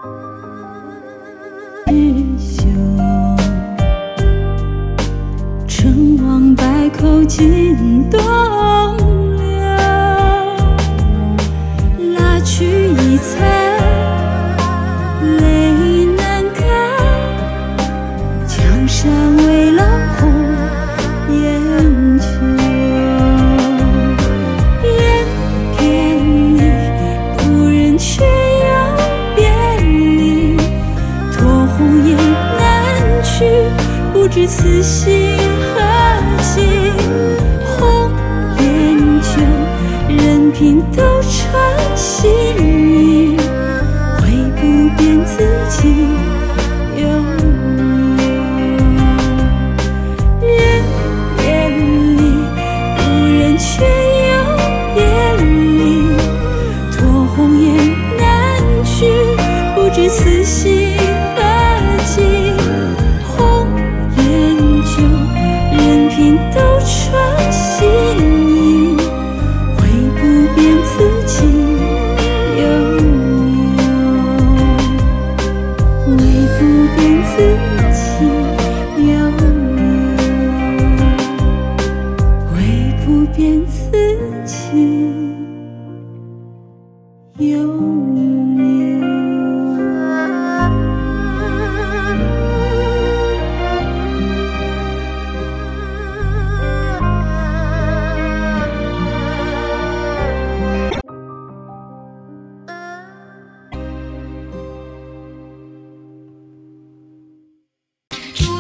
日休，成王败寇尽东流，拉去一彩，泪难干，江山未老红颜旧。人别离，故人却又别离，托鸿雁南去，不知此心何寄。红颜旧，任凭斗转星移，唯不变自己有人别离，故人却又别离，托鸿雁南去，不知此心何寄。红颜旧，任凭斗转星移，唯不变自己有唯不变自己有唯不变自己有